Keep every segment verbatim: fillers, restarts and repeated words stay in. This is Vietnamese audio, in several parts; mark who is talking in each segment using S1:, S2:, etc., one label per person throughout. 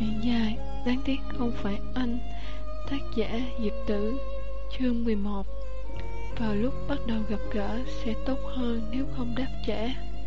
S1: Chuyện dài, đáng tiếc không phải anh. Tác giả Diệp Tử. Chương mười một. Vào lúc bắt đầu gặp gỡ sẽ tốt hơn nếu không đáp trả.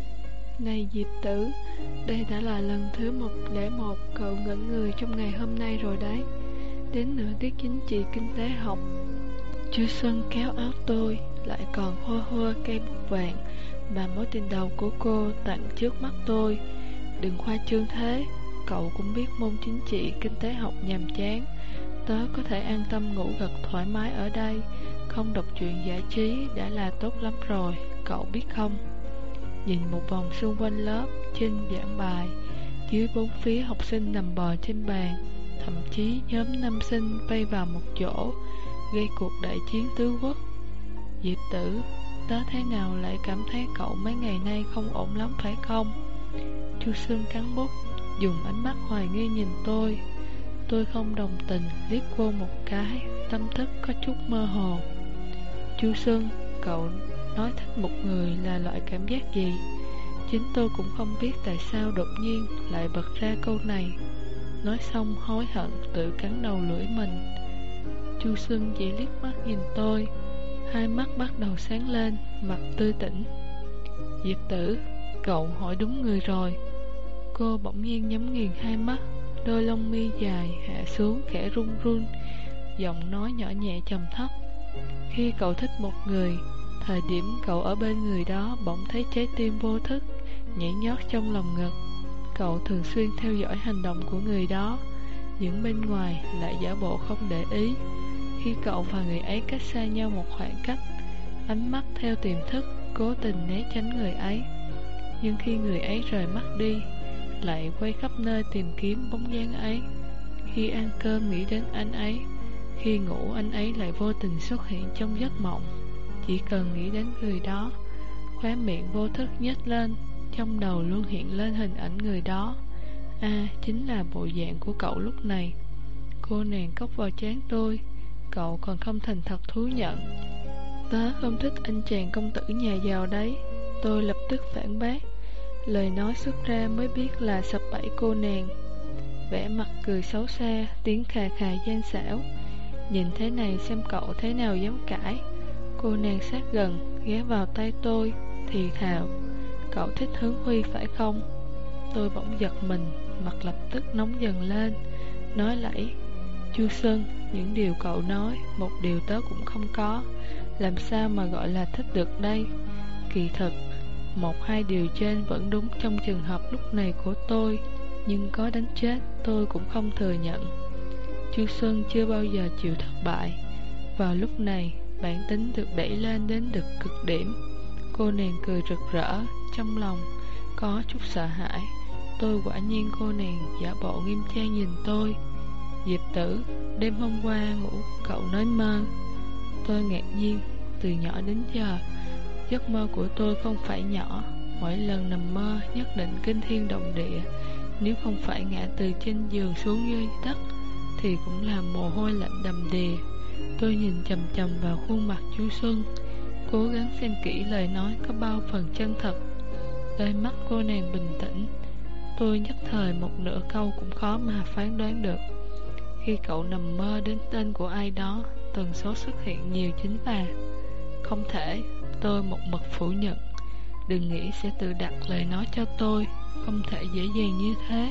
S1: Này Diệp Tử, đây đã là lần thứ một không một cậu ngẩn người trong ngày hôm nay rồi đấy. Đến nửa tiết chính trị kinh tế học, Chu Xuân kéo áo tôi, lại còn hô hô cây bút vàng mà mối tình đầu của cô tặng trước mắt tôi. Đừng khoa trương thế, cậu cũng biết môn chính trị kinh tế học nhàm chán. Tớ có thể an tâm ngủ gật thoải mái ở đây, không đọc truyện giải trí đã là tốt lắm rồi, cậu biết không? Nhìn một vòng xung quanh lớp, trên giảng bài, dưới bốn phía học sinh nằm bò trên bàn, thậm chí nhóm nam sinh vây vào một chỗ, gây cuộc đại chiến tứ quốc. Diệp Tử, tớ thế nào lại cảm thấy cậu mấy ngày nay không ổn lắm phải không? Chu Xuân cắn bút, dùng ánh mắt hoài nghi nhìn tôi. Tôi không đồng tình, liếc cô một cái, tâm thức có chút mơ hồ. Chu Xuân, cậu nói thích một người là loại cảm giác gì? Chính tôi cũng không biết tại sao đột nhiên lại bật ra câu này. Nói xong hối hận tự cắn đầu lưỡi mình. Chu Xuân chỉ liếc mắt nhìn tôi, hai mắt bắt đầu sáng lên, mặt tươi tỉnh. Diệp Tử, cậu hỏi đúng người rồi. Cô bỗng nhiên nhắm nghiền hai mắt, đôi lông mi dài hạ xuống khẽ run run, giọng nói nhỏ nhẹ trầm thấp. Khi cậu thích một người, thời điểm cậu ở bên người đó bỗng thấy trái tim vô thức nhảy nhót trong lòng ngực. Cậu thường xuyên theo dõi hành động của người đó, nhưng bên ngoài lại giả bộ không để ý. Khi cậu và người ấy cách xa nhau một khoảng cách, ánh mắt theo tiềm thức cố tình né tránh người ấy. Nhưng khi người ấy rời mắt đi, lại quay khắp nơi tìm kiếm bóng dáng ấy. Khi ăn cơm nghĩ đến anh ấy, khi ngủ anh ấy lại vô tình xuất hiện trong giấc mộng. Chỉ cần nghĩ đến người đó, khóe miệng vô thức nhếch lên, trong đầu luôn hiện lên hình ảnh người đó. À, chính là bộ dạng của cậu lúc này. Cô nàng cốc vào trán tôi. Cậu còn không thành thật thú nhận. Tớ không thích anh chàng công tử nhà giàu đấy. Tôi lập tức phản bác. Lời nói xuất ra mới biết là sập bẫy cô nàng. Vẻ mặt cười xấu xa, tiếng khà khà gian xảo. Nhìn thế này xem cậu thế nào dám cãi. Cô nàng sát gần, ghé vào tay tôi, thì thào. Cậu thích Hướng Huy phải không? Tôi bỗng giật mình, mặt lập tức nóng dần lên, nói lẫy. Chu Xuân, những điều cậu nói, một điều tớ cũng không có. Làm sao mà gọi là thích được đây? Kỳ thực, một hai điều trên vẫn đúng trong trường hợp lúc này của tôi, nhưng có đánh chết tôi cũng không thừa nhận. Chu Xuân chưa bao giờ chịu thất bại. Vào lúc này, bản tính được đẩy lên đến được cực điểm. Cô nàng cười rực rỡ, trong lòng có chút sợ hãi. Tôi quả nhiên cô nàng giả bộ nghiêm trang nhìn tôi. Diệp Tử, đêm hôm qua ngủ cậu nói mơ. Tôi ngạc nhiên, từ nhỏ đến giờ giấc mơ của tôi không phải nhỏ. Mỗi lần nằm mơ nhất định kinh thiên động địa. Nếu không phải ngã từ trên giường xuống dưới đất thì cũng là mồ hôi lạnh đầm đìa. Tôi nhìn chằm chằm vào khuôn mặt Chu Xuân, cố gắng xem kỹ lời nói có bao phần chân thật. Đôi mắt cô nàng bình tĩnh. Tôi nhất thời một nửa câu cũng khó mà phán đoán được. Khi cậu nằm mơ đến tên của ai đó, tần số xuất hiện nhiều chính là không thể. Tôi một mực phủ nhận. Đừng nghĩ sẽ tự đặt lời nói cho tôi, không thể dễ dàng như thế.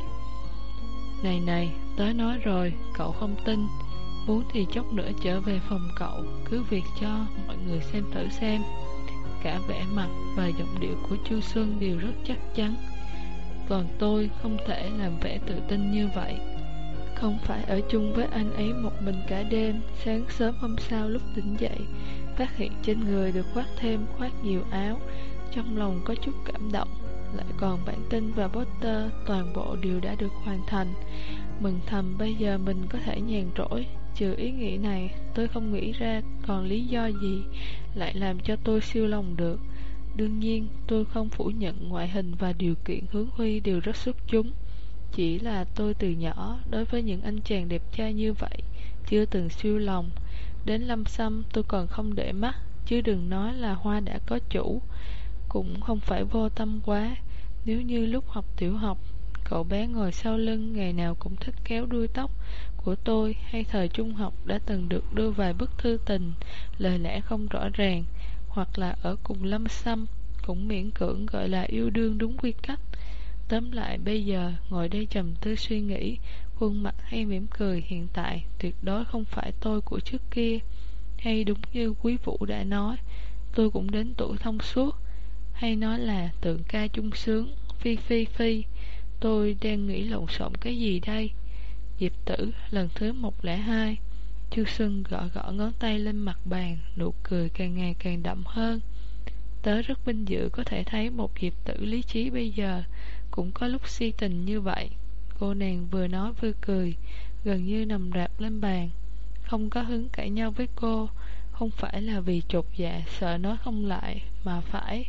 S1: Này này, tớ nói rồi, cậu không tin. Muốn thì chốc nữa trở về phòng cậu, cứ việc cho mọi người xem thử xem. Cả vẻ mặt và giọng điệu của Chu Xuân đều rất chắc chắn. Còn tôi không thể làm vẻ tự tin như vậy. Không phải ở chung với anh ấy một mình cả đêm. Sáng sớm hôm sau lúc tỉnh dậy, phát hiện trên người được khoác thêm khoác nhiều áo, trong lòng có chút cảm động. Lại còn bản tin và poster, toàn bộ đều đã được hoàn thành. Mừng thầm bây giờ mình có thể nhàn rỗi. Trừ ý nghĩ này, tôi không nghĩ ra còn lý do gì lại làm cho tôi siêu lòng được. Đương nhiên, tôi không phủ nhận ngoại hình và điều kiện Hướng Huy đều rất xuất chúng. Chỉ là tôi từ nhỏ đối với những anh chàng đẹp trai như vậy chưa từng siêu lòng. Đến Lâm Sâm tôi còn không để mắt, chứ đừng nói là hoa đã có chủ. Cũng không phải vô tâm quá. Nếu như lúc học tiểu học Cậu bé ngồi sau lưng ngày nào cũng thích kéo đuôi tóc của tôi, hay thời trung học đã từng được đưa vài bức thư tình, lời lẽ không rõ ràng, hoặc là ở cùng Lâm Sâm, cũng miễn cưỡng gọi là yêu đương đúng quy cách. Tóm lại bây giờ ngồi đây trầm tư suy nghĩ, khuôn mặt hay mỉm cười hiện tại tuyệt đối không phải tôi của trước kia. Hay đúng như Quý Vũ đã nói, tôi cũng đến tuổi thông suốt, hay nói là tượng ca chung sướng. Phi phi phi, tôi đang nghĩ lộn xộn cái gì đây? Diệp Tử lần thứ một lẻ hai. Chu Xuân gõ gõ ngón tay lên mặt bàn, nụ cười càng ngày càng đậm hơn. Tớ rất vinh dự có thể thấy một Diệp Tử lý trí bây giờ cũng có lúc si tình như vậy. Cô nàng vừa nói vừa cười, gần như nằm rạp lên bàn. Không có hứng cãi nhau với cô, không phải là vì chột dạ sợ nói không lại, mà phải.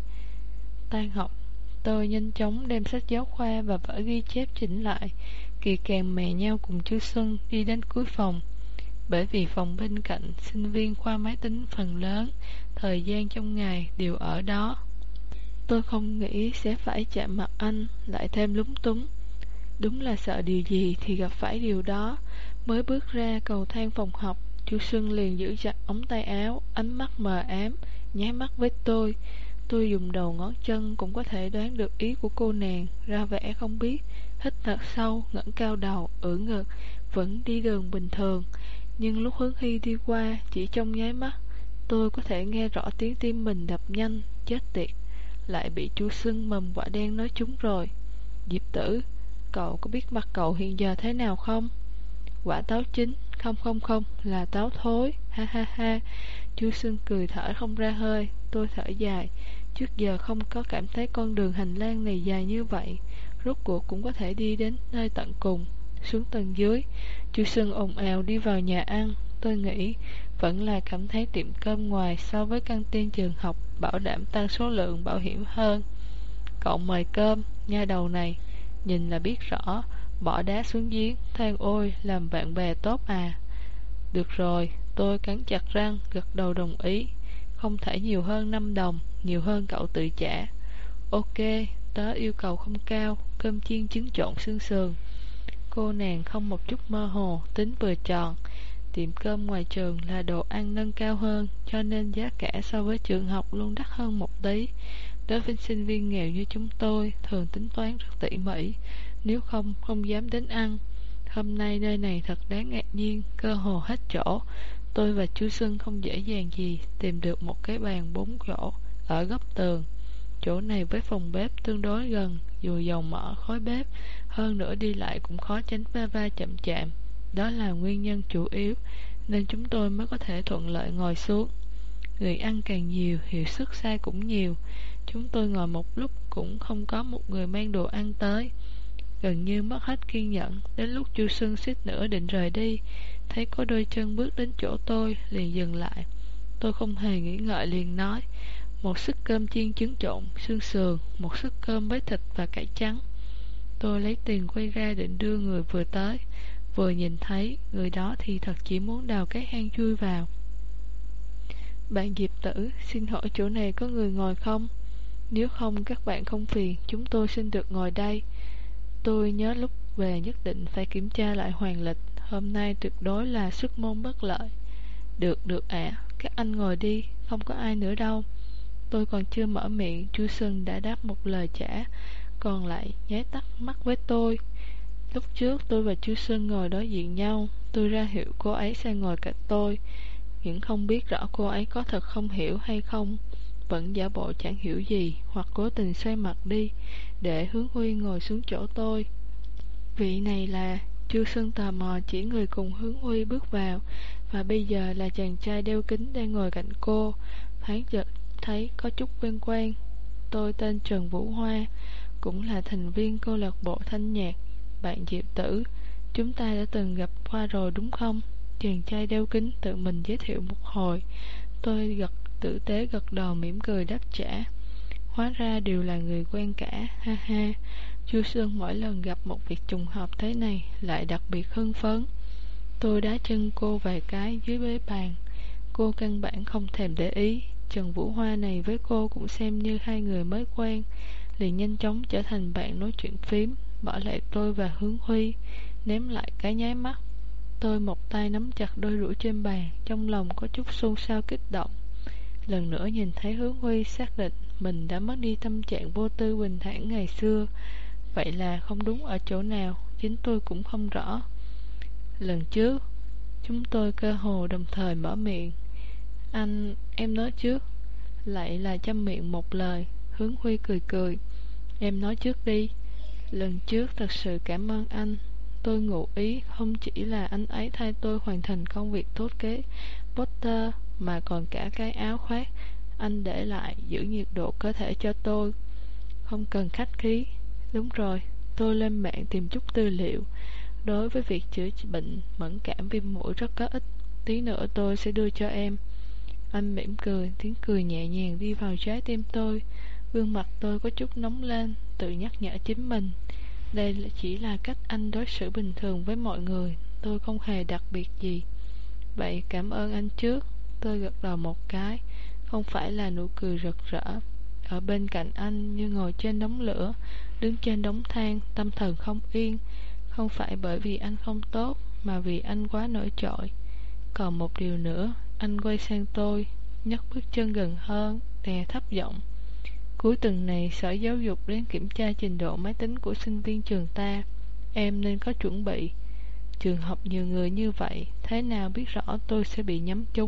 S1: Tan học, tôi nhanh chóng đem sách giáo khoa và vở ghi chép chỉnh lại, kỳ kèm mè nhau cùng Chu Xuân đi đến cuối phòng. Bởi vì phòng bên cạnh sinh viên khoa máy tính phần lớn thời gian trong ngày đều ở đó, tôi không nghĩ sẽ phải chạm mặt anh, lại thêm lúng túng. Đúng là sợ điều gì thì gặp phải điều đó. Mới bước ra cầu thang phòng học, Chu Xuân liền giữ chặt ống tay áo, ánh mắt mờ ám, nháy mắt với tôi. Tôi dùng đầu ngón chân cũng có thể đoán được ý của cô nàng, ra vẻ không biết, hít thật sâu, ngẩng cao đầu, ưỡn ngực, vẫn đi đường bình thường. Nhưng lúc Hướng Hy đi qua, chỉ trong nháy mắt, tôi có thể nghe rõ tiếng tim mình đập nhanh. Chết tiệt, lại bị Chu Xuân mầm quả đen nói trúng rồi. Diệp Tử, cậu có biết mặt cậu hiện giờ thế nào không? Quả táo chín. Không không không, là táo thối. Ha ha ha. Chu Xuân cười thở không ra hơi. Tôi thở dài. Trước giờ không có cảm thấy con đường hành lang này dài như vậy, rốt cuộc cũng có thể đi đến nơi tận cùng. Xuống tầng dưới, Chu Xuân ồn ào đi vào nhà ăn. Tôi nghĩ vẫn là cảm thấy tiệm cơm ngoài so với căng tin trường học bảo đảm tăng số lượng bảo hiểm hơn. Cậu mời cơm, nha đầu này, nhìn là biết rõ, bỏ đá xuống giếng, than ôi làm bạn bè tốt à. Được rồi, tôi cắn chặt răng, gật đầu đồng ý. Không thể nhiều hơn năm đồng, nhiều hơn cậu tự trả. Ok, tớ yêu cầu không cao, cơm chiên trứng trộn xương sườn. Cô nàng không một chút mơ hồ, tính vừa tròn. Tiệm cơm ngoài trường là đồ ăn nâng cao hơn, cho nên giá cả so với trường học luôn đắt hơn một tí. Đối với sinh viên nghèo như chúng tôi, thường tính toán rất tỉ mỉ, nếu không, không dám đến ăn. Hôm nay nơi này thật đáng ngạc nhiên, cơ hồ hết chỗ. Tôi và Chu Xuân không dễ dàng gì tìm được một cái bàn bốn chỗ ở góc tường. Chỗ này với phòng bếp tương đối gần, dù dầu mỡ khói bếp, hơn nữa đi lại cũng khó tránh va va chậm chạm. Đó là nguyên nhân chủ yếu, nên chúng tôi mới có thể thuận lợi ngồi xuống. Người ăn càng nhiều, hiệu suất sai cũng nhiều. Chúng tôi ngồi một lúc cũng không có một người mang đồ ăn tới. Gần như mất hết kiên nhẫn, đến lúc Chu Xuân suýt nữa định rời đi, thấy có đôi chân bước đến chỗ tôi, liền dừng lại. Tôi không hề nghĩ ngợi liền nói, một suất cơm chiên trứng trộn xương sườn, một suất cơm với thịt và cải trắng. Tôi lấy tiền quay ra định đưa người vừa tới, vừa nhìn thấy người đó thì thật chỉ muốn đào cái hang chui vào. Bạn Diệp Tử, xin hỏi chỗ này có người ngồi không? Nếu không các bạn không phiền, chúng tôi xin được ngồi đây. Tôi nhớ lúc về nhất định phải kiểm tra lại hoàn lịch, hôm nay tuyệt đối là xuất môn bất lợi. Được, được ạ, à, các anh ngồi đi, không có ai nữa đâu. Tôi còn chưa mở miệng, Chu Xuân đã đáp một lời trả, còn lại nháy tắt mắt với tôi. Lúc trước tôi và Chu Xuân ngồi đối diện nhau, tôi ra hiệu cô ấy sang ngồi cạnh tôi, nhưng không biết rõ cô ấy có thật không hiểu hay không, vẫn giả bộ chẳng hiểu gì, hoặc cố tình xoay mặt đi để Hướng Huy ngồi xuống chỗ tôi. Vị này là... Chu Xuân tò mò chỉ người cùng Hướng Huy bước vào, và bây giờ là chàng trai đeo kính đang ngồi cạnh cô. Thoáng chợt thấy có chút quen quen. Tôi tên Trần Vũ Hoa, cũng là thành viên câu lạc bộ thanh nhạc. Bạn Diệp Tử, chúng ta đã từng gặp qua rồi đúng không? Chàng trai đeo kính tự mình giới thiệu một hồi. Tôi gật tử tế gật đầu mỉm cười đáp trả. Hóa ra đều là người quen cả, ha ha. Chu Xuân mỗi lần gặp một việc trùng hợp thế này lại đặc biệt hưng phấn. Tôi đá chân cô vài cái dưới bế bàn. Cô căn bản không thèm để ý. Trần Vũ Hoa này với cô cũng xem như hai người mới quen, liền nhanh chóng trở thành bạn nói chuyện phím. bỏ lại tôi và Hướng Huy, ném lại cái nháy mắt. Tôi một tay nắm chặt đôi đũa trên bàn, trong lòng có chút xôn xao kích động. Lần nữa nhìn thấy Hướng Huy, xác định mình đã mất đi tâm trạng vô tư bình thản ngày xưa. Vậy là không đúng ở chỗ nào, chính tôi cũng không rõ. Lần trước, chúng tôi cơ hồ đồng thời mở miệng. Anh, em nói trước. Lại là chăm miệng một lời. Hướng Huy cười cười. Em nói trước đi. Lần trước thật sự cảm ơn anh. Tôi ngụ ý không chỉ là anh ấy thay tôi hoàn thành công việc tốt kế Potter, mà còn cả cái áo khoác anh để lại giữ nhiệt độ cơ thể cho tôi. Không cần khách khí. Đúng rồi, tôi lên mạng tìm chút tư liệu. Đối với việc chữa bệnh mẫn cảm viêm mũi rất có ích. Tí nữa tôi sẽ đưa cho em. Anh mỉm cười, tiếng cười nhẹ nhàng đi vào trái tim tôi. Gương mặt tôi có chút nóng lên, tự nhắc nhở chính mình. Đây chỉ là cách anh đối xử bình thường với mọi người, tôi không hề đặc biệt gì. Vậy cảm ơn anh trước. Tôi gật đầu một cái, không phải là nụ cười rực rỡ. Ở bên cạnh anh như ngồi trên đống lửa, đứng trên đống than, tâm thần không yên. Không phải bởi vì anh không tốt, mà vì anh quá nổi trội. Còn một điều nữa, anh quay sang tôi, nhấc bước chân gần hơn, đè thấp giọng. Cuối tuần này Sở Giáo dục đến kiểm tra trình độ máy tính của sinh viên trường ta. Em nên có chuẩn bị. Trường học nhiều người như vậy, thế nào biết rõ tôi sẽ bị nhắm trúng.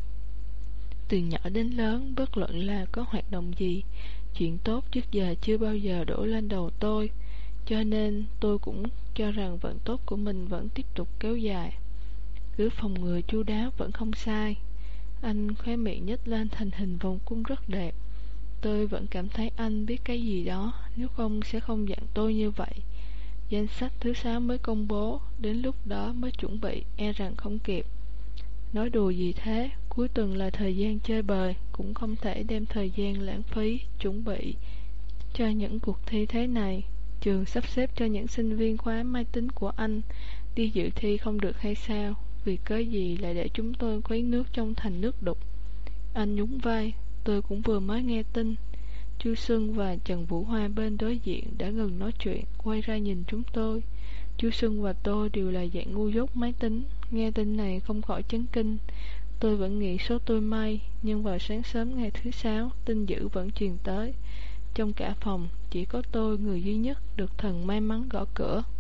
S1: Từ nhỏ đến lớn, bất luận là có hoạt động gì, chuyện tốt trước giờ chưa bao giờ đổ lên đầu tôi. Cho nên tôi cũng cho rằng vận tốt của mình vẫn tiếp tục kéo dài. Cứ phòng ngừa chu đáo vẫn không sai. Anh khóe miệng nhếch lên thành hình vòng cung rất đẹp. Tôi vẫn cảm thấy anh biết cái gì đó, nếu không sẽ không dặn tôi như vậy. Danh sách thứ sáu mới công bố, đến lúc đó mới chuẩn bị, e rằng không kịp. Nói đùa gì thế, cuối tuần là thời gian chơi bời, cũng không thể đem thời gian lãng phí, chuẩn bị cho những cuộc thi thế này. Trường sắp xếp cho những sinh viên khóa máy tính của anh đi dự thi không được hay sao? Vì cớ gì lại để chúng tôi khuấy nước trong thành nước đục? Anh nhún vai. Tôi cũng vừa mới nghe tin. Chu Xuân và Trần Vũ Hoa bên đối diện đã ngừng nói chuyện, quay ra nhìn chúng tôi. Chu Xuân và tôi đều là dạng ngu dốt máy tính. Nghe tin này không khỏi chấn kinh. Tôi vẫn nghĩ số tôi may, nhưng vào sáng sớm ngày thứ sáu, tin dữ vẫn truyền tới. Trong cả phòng, chỉ có tôi người duy nhất được thần may mắn gõ cửa.